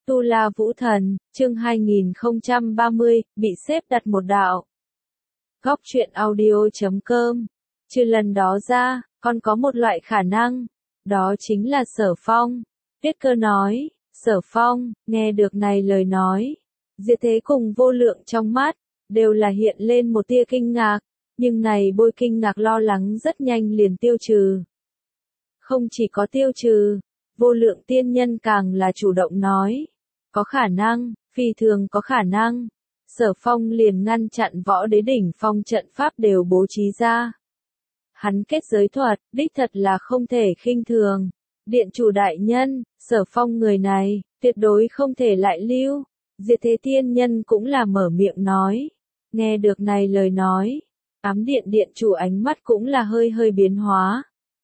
Tu La Vũ Thần, chương 2030, bị xếp đặt một đạo. Góc truyện audio.com. Trừ lần đó ra, còn có một loại khả năng, đó chính là Sở Phong. Tuyết Cơ nói, Sở Phong, nghe được này lời nói. Diệt Thế cùng Vô Lượng trong mắt, đều là hiện lên một tia kinh ngạc, nhưng này bôi kinh ngạc lo lắng rất nhanh liền tiêu trừ. Không chỉ có tiêu trừ, Vô Lượng tiên nhân càng là chủ động nói. Có khả năng, phi thường có khả năng. Sở Phong liền ngăn chặn Võ Đế đỉnh phong trận pháp đều bố trí ra. Hắn kết giới thuật, đích thật là không thể khinh thường. Điện chủ đại nhân, Sở Phong người này, tuyệt đối không thể lại lưu. Diệt Thế tiên nhân cũng là mở miệng nói. Nghe được này lời nói, ám điện điện chủ ánh mắt cũng là hơi hơi biến hóa.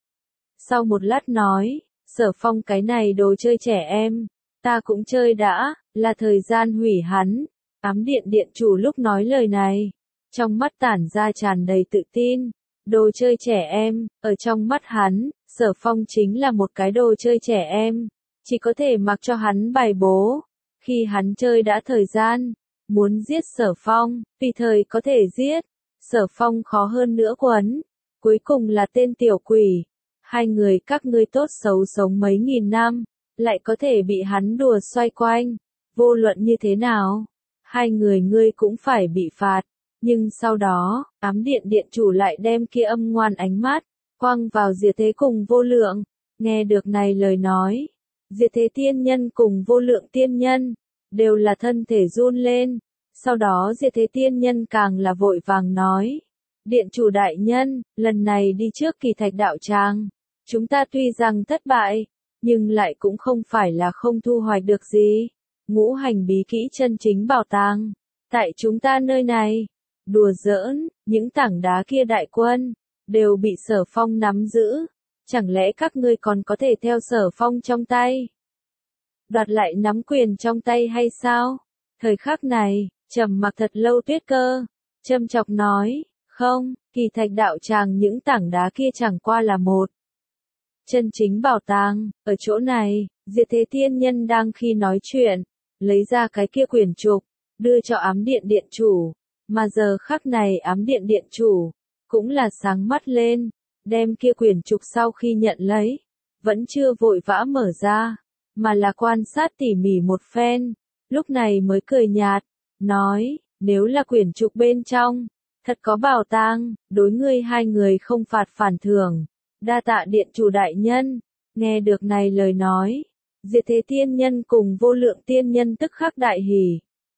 Sau một lát nói, Sở Phong cái này đồ chơi trẻ em, ta cũng chơi đã, là thời gian hủy hắn. Ám điện điện chủ lúc nói lời này, trong mắt tản ra tràn đầy tự tin. Đồ chơi trẻ em, ở trong mắt hắn, Sở Phong chính là một cái đồ chơi trẻ em, chỉ có thể mặc cho hắn bài bố. Khi hắn chơi đã thời gian, muốn giết Sở Phong, tùy thời có thể giết. Sở Phong khó hơn nữa quấn, cuối cùng là tên tiểu quỷ. Hai người các ngươi tốt xấu sống mấy nghìn năm, lại có thể bị hắn đùa xoay quanh. Vô luận như thế nào, hai người ngươi cũng phải bị phạt. Nhưng sau đó, ám điện điện chủ lại đem kia âm ngoan ánh mắt, quăng vào Diệt Thế cùng Vô Lượng. Nghe được này lời nói, Diệt Thế tiên nhân cùng Vô Lượng tiên nhân, đều là thân thể run lên. Sau đó Diệt Thế tiên nhân càng là vội vàng nói. Điện chủ đại nhân, lần này đi trước Kỳ Thạch đạo tràng. Chúng ta tuy rằng thất bại, nhưng lại cũng không phải là không thu hoạch được gì. Ngũ hành bí kỹ chân chính bảo tàng. Tại chúng ta nơi này, đùa giỡn, những tảng đá kia đại quân, đều bị Sở Phong nắm giữ. Chẳng lẽ các ngươi còn có thể theo Sở Phong trong tay? Đoạt lại nắm quyền trong tay hay sao? Thời khắc này, trầm mặc thật lâu Tuyết Cơ, châm chọc nói, không, Kỳ Thạch đạo tràng những tảng đá kia chẳng qua là một chân chính bảo tàng. Ở chỗ này, Diệt Thế tiên nhân đang khi nói chuyện, lấy ra cái kia quyển trục, đưa cho ám điện điện chủ. Mà giờ khắc này ám điện điện chủ, cũng là sáng mắt lên, đem kia quyển trục sau khi nhận lấy, vẫn chưa vội vã mở ra, mà là quan sát tỉ mỉ một phen, lúc này mới cười nhạt, nói, nếu là quyển trục bên trong, thật có bảo tàng, đối ngươi hai người không phạt phản thưởng. Đa tạ điện chủ đại nhân. Nghe được này lời nói, Diệt Thế tiên nhân cùng Vô Lượng tiên nhân tức khắc đại hỉ.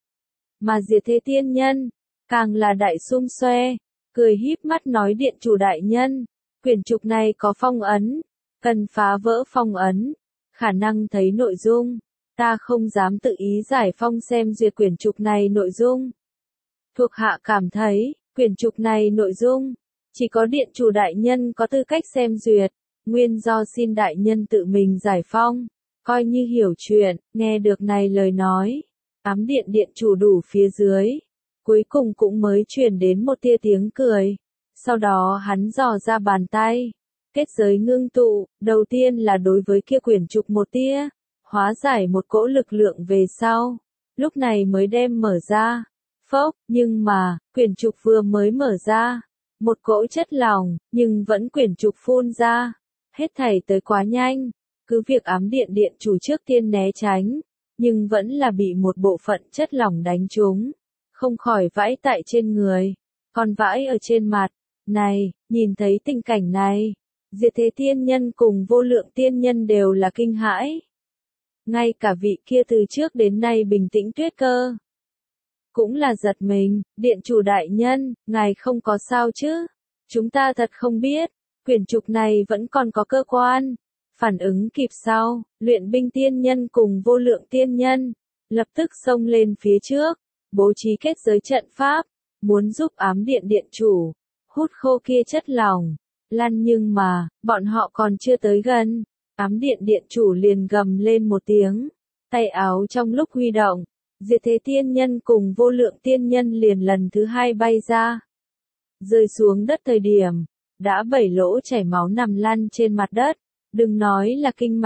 Mà Diệt Thế tiên nhân, càng là đại sum xoe, cười híp mắt nói điện chủ đại nhân, quyển trục này có phong ấn, cần phá vỡ phong ấn, khả năng thấy nội dung, ta không dám tự ý giải phong xem duyệt quyển trục này nội dung. Thuộc hạ cảm thấy, quyển trục này nội dung, chỉ có điện chủ đại nhân có tư cách xem duyệt, nguyên do xin đại nhân tự mình giải phong, coi như hiểu chuyện. Nghe được này lời nói, ám điện điện chủ đủ phía dưới, cuối cùng cũng mới truyền đến một tia tiếng cười. Sau đó hắn dò ra bàn tay, kết giới ngưng tụ, đầu tiên là đối với kia quyển trục một tia, hóa giải một cỗ lực lượng về sau, lúc này mới đem mở ra. Phốc, nhưng mà, quyển trục vừa mới mở ra, một cỗ chất lỏng, nhưng vẫn quyển trục phun ra, hết thảy tới quá nhanh, cứ việc ám điện điện chủ trước tiên né tránh, nhưng vẫn là bị một bộ phận chất lỏng đánh trúng, không khỏi vãi tại trên người, còn vãi ở trên mặt. Này, nhìn thấy tình cảnh này, Diệt Thế tiên nhân cùng Vô Lượng tiên nhân đều là kinh hãi. Ngay cả vị kia từ trước đến nay bình tĩnh Tuyết Cơ, cũng là giật mình. Điện chủ đại nhân, ngài không có sao chứ? Chúng ta thật không biết, quyển trục này vẫn còn có cơ quan. Phản ứng kịp sau, Luyện Binh tiên nhân cùng Vô Lượng tiên nhân, lập tức xông lên phía trước, bố trí kết giới trận pháp, muốn giúp ám điện điện chủ, hút khô kia chất lỏng. Lăn nhưng mà, bọn họ còn chưa tới gần, ám điện điện chủ liền gầm lên một tiếng, tay áo trong lúc huy động. Diệt Thế tiên nhân cùng Vô Lượng tiên nhân liền lần thứ hai bay ra. Rơi xuống đất thời điểm, đã 7 lỗ chảy máu nằm lăn trên mặt đất, đừng nói là kinh mạch,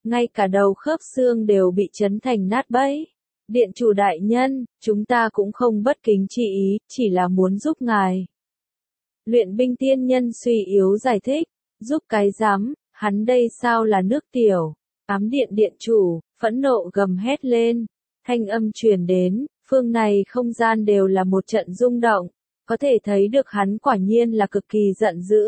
ngay cả đầu khớp xương đều bị chấn thành nát bấy. Điện chủ đại nhân, chúng ta cũng không bất kính chi ý, chỉ là muốn giúp ngài. Luyện binh tiên nhân suy yếu giải thích, giúp cái rắm, hắn đây sao là nước tiểu. Ám điện điện chủ, phẫn nộ gầm hét lên, thanh âm truyền đến, phương này không gian đều là một trận rung động, có thể thấy được hắn quả nhiên là cực kỳ giận dữ.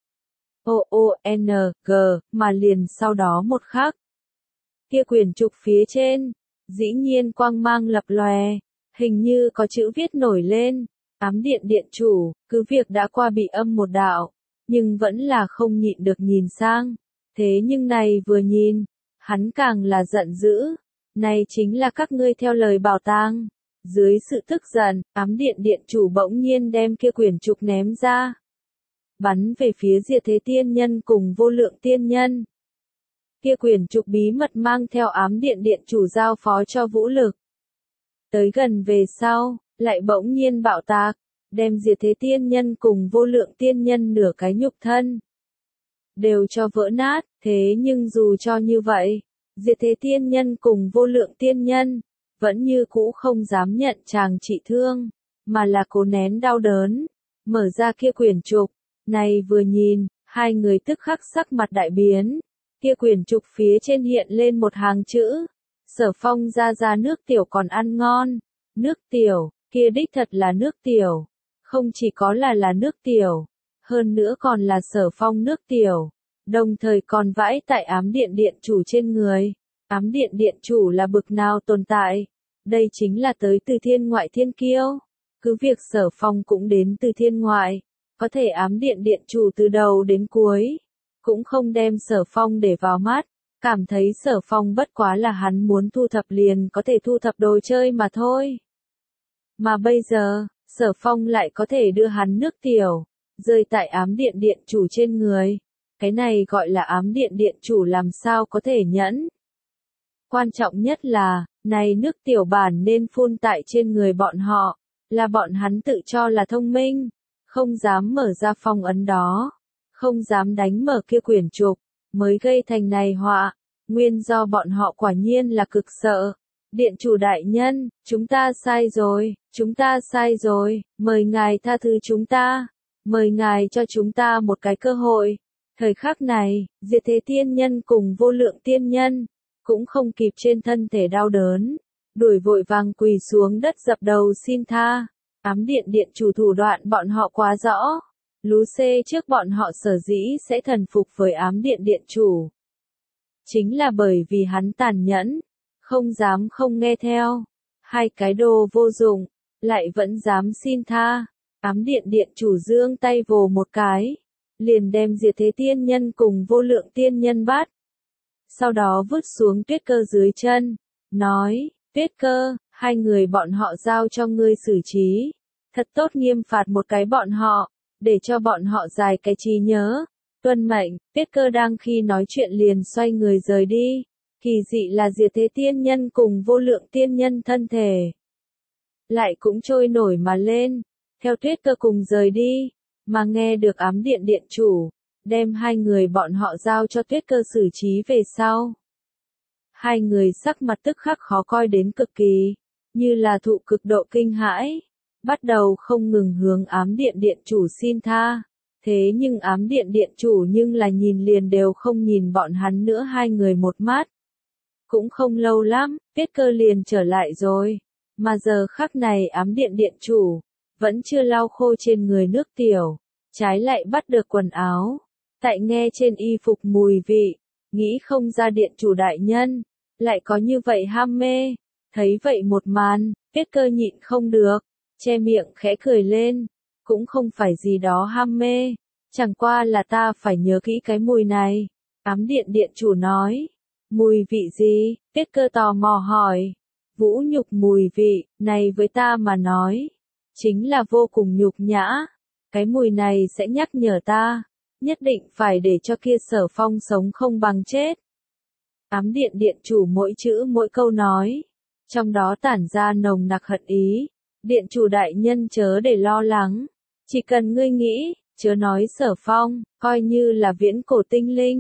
O-O-N-G, mà liền sau đó một khắc. Kia quyển trục phía trên, dĩ nhiên quang mang lập lòe, hình như có chữ viết nổi lên, ám điện điện chủ, cứ việc đã qua bị âm một đạo, nhưng vẫn là không nhịn được nhìn sang, thế nhưng này vừa nhìn, hắn càng là giận dữ, này chính là các ngươi theo lời bảo tàng. Dưới sự tức giận, ám điện điện chủ bỗng nhiên đem kia quyển trục ném ra, bắn về phía Diệt Thế Tiên Nhân cùng Vô Lượng Tiên Nhân. Kia quyển trục bí mật mang theo ám điện điện chủ giao phó cho vũ lực. Tới gần về sau, lại bỗng nhiên bạo tạc, đem Diệt Thế Tiên Nhân cùng Vô Lượng Tiên Nhân nửa cái nhục thân đều cho vỡ nát, thế nhưng dù cho như vậy, Diệt Thế Tiên Nhân cùng Vô Lượng Tiên Nhân vẫn như cũ không dám nhận chàng trị thương, mà là cố nén đau đớn, mở ra kia quyển trục, này vừa nhìn, hai người tức khắc sắc mặt đại biến, kia quyển trục phía trên hiện lên một hàng chữ, Sở Phong ra nước tiểu còn ăn ngon, nước tiểu, kia đích thật là nước tiểu, không chỉ có là nước tiểu, hơn nữa còn là Sở Phong nước tiểu, đồng thời còn vãi tại ám điện điện chủ trên người. Ám điện điện chủ là bực nào tồn tại? Đây chính là tới từ thiên ngoại thiên kiêu. Cứ việc Sở Phong cũng đến từ thiên ngoại, có thể ám điện điện chủ từ đầu đến cuối, cũng không đem Sở Phong để vào mắt, cảm thấy Sở Phong bất quá là hắn muốn thu thập liền có thể thu thập đồ chơi mà thôi. Mà bây giờ, Sở Phong lại có thể đưa hắn nước tiểu, rơi tại ám điện điện chủ trên người. Cái này gọi là ám điện điện chủ làm sao có thể nhẫn. Quan trọng nhất là, này nước tiểu bản nên phun tại trên người bọn họ, là bọn hắn tự cho là thông minh, không dám mở ra phong ấn đó, không dám đánh mở kia quyển trục, mới gây thành này họa, nguyên do bọn họ quả nhiên là cực sợ. Điện chủ đại nhân, chúng ta sai rồi, mời ngài tha thứ chúng ta, mời ngài cho chúng ta một cái cơ hội. Thời khắc này, Diệt Thế Tiên Nhân cùng Vô Lượng Tiên Nhân cũng không kịp trên thân thể đau đớn, đuổi vội vàng quỳ xuống đất dập đầu xin tha. Ám điện điện chủ thủ đoạn bọn họ quá rõ, lú xê trước bọn họ sở dĩ sẽ thần phục với ám điện điện chủ, chính là bởi vì hắn tàn nhẫn, không dám không nghe theo, hai cái đồ vô dụng, lại vẫn dám xin tha. Ám điện điện chủ giương tay vồ một cái, liền đem Diệt Thế Tiên Nhân cùng Vô Lượng Tiên Nhân bắt. Sau đó vứt xuống Tuyết Cơ dưới chân, nói, Tuyết Cơ, hai người bọn họ giao cho ngươi xử trí, thật tốt nghiêm phạt một cái bọn họ, để cho bọn họ dài cái trí nhớ. Tuân mệnh, Tuyết Cơ đang khi nói chuyện liền xoay người rời đi, kỳ dị là Diệt Thế Tiên Nhân cùng Vô Lượng Tiên Nhân thân thể lại cũng trôi nổi mà lên, theo Tuyết Cơ cùng rời đi, mà nghe được ám điện điện chủ đem hai người bọn họ giao cho Tuyết Cơ xử trí về sau. Hai người sắc mặt tức khắc khó coi đến cực kỳ, như là thụ cực độ kinh hãi, bắt đầu không ngừng hướng ám điện điện chủ xin tha. Thế nhưng ám điện điện chủ nhưng là nhìn liền đều không nhìn bọn hắn nữa hai người một mắt. Cũng không lâu lắm, Tuyết Cơ liền trở lại rồi, mà giờ khắc này ám điện điện chủ vẫn chưa lau khô trên người nước tiểu, trái lại bắt được quần áo. Tại nghe trên y phục mùi vị, nghĩ không ra điện chủ đại nhân, lại có như vậy ham mê. Thấy vậy một màn, Tuyết Cơ nhịn không được, che miệng khẽ cười lên, cũng không phải gì đó ham mê, chẳng qua là ta phải nhớ kỹ cái mùi này. Ám điện điện chủ nói, mùi vị gì? Tuyết Cơ tò mò hỏi, vũ nhục mùi vị, này với ta mà nói, chính là vô cùng nhục nhã, cái mùi này sẽ nhắc nhở ta. Nhất định phải để cho kia Sở Phong sống không bằng chết. Ám điện điện chủ mỗi chữ mỗi câu nói, trong đó tản ra nồng nặc hận ý. Điện chủ đại nhân chớ để lo lắng, chỉ cần ngươi nghĩ, chớ nói Sở Phong, coi như là viễn cổ tinh linh,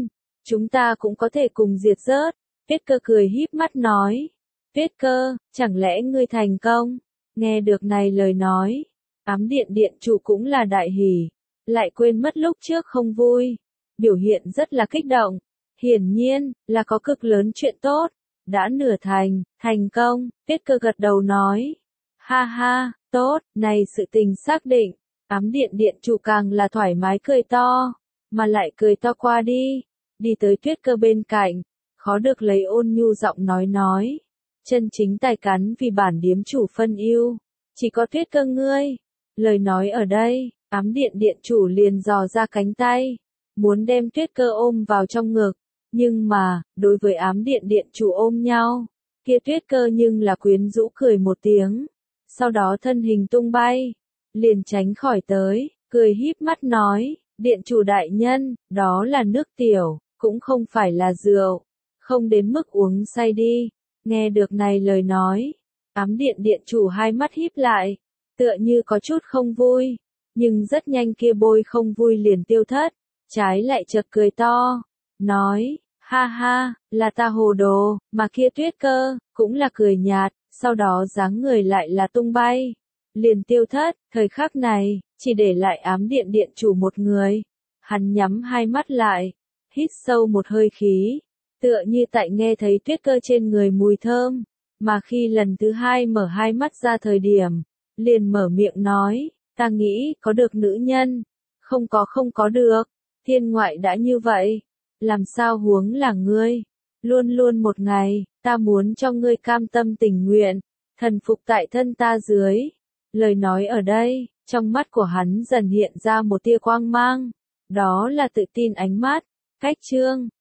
Chúng ta cũng có thể cùng diệt rớt. Tuyết Cơ cười híp mắt nói. Tuyết Cơ, chẳng lẽ ngươi thành công? Nghe được này lời nói, ám điện điện chủ cũng là đại hỉ, lại quên mất lúc trước không vui, biểu hiện rất là kích động, hiển nhiên là có cực lớn chuyện tốt, đã nửa thành công. Tuyết Cơ gật đầu nói, ha ha, tốt, này sự tình xác định. Ám điện điện chủ càng là thoải mái cười to, mà lại cười to qua đi tới Tuyết Cơ bên cạnh, khó được lấy ôn nhu giọng nói, chân chính tài cán vì bản điếm chủ phân ưu, chỉ có Tuyết Cơ ngươi. Lời nói ở đây, ám điện điện chủ liền dò ra cánh tay, muốn đem Tuyết Cơ ôm vào trong ngực, nhưng mà, đối với ám điện điện chủ ôm nhau, kia Tuyết Cơ nhưng là quyến rũ cười một tiếng, sau đó thân hình tung bay, liền tránh khỏi tới, cười híp mắt nói, điện chủ đại nhân, đó là nước tiểu, cũng không phải là rượu, không đến mức uống say đi. Nghe được này lời nói, ám điện điện chủ hai mắt híp lại, tựa như có chút không vui, nhưng rất nhanh kia bôi không vui liền tiêu thất, trái lại chợt cười to, nói, ha ha, là ta hồ đồ, mà kia Tuyết Cơ, cũng là cười nhạt, sau đó dáng người lại là tung bay, liền tiêu thất. Thời khắc này, chỉ để lại ám điện điện chủ một người, hắn nhắm hai mắt lại, hít sâu một hơi khí, tựa như tại nghe thấy Tuyết Cơ trên người mùi thơm, mà khi lần thứ hai mở hai mắt ra thời điểm, liền mở miệng nói, ta nghĩ có được nữ nhân, không có được, thiên ngoại đã như vậy, làm sao huống là ngươi, luôn luôn một ngày, ta muốn cho ngươi cam tâm tình nguyện, thần phục tại thân ta dưới. Lời nói ở đây, trong mắt của hắn dần hiện ra một tia quang mang, đó là tự tin ánh mắt. Cách chương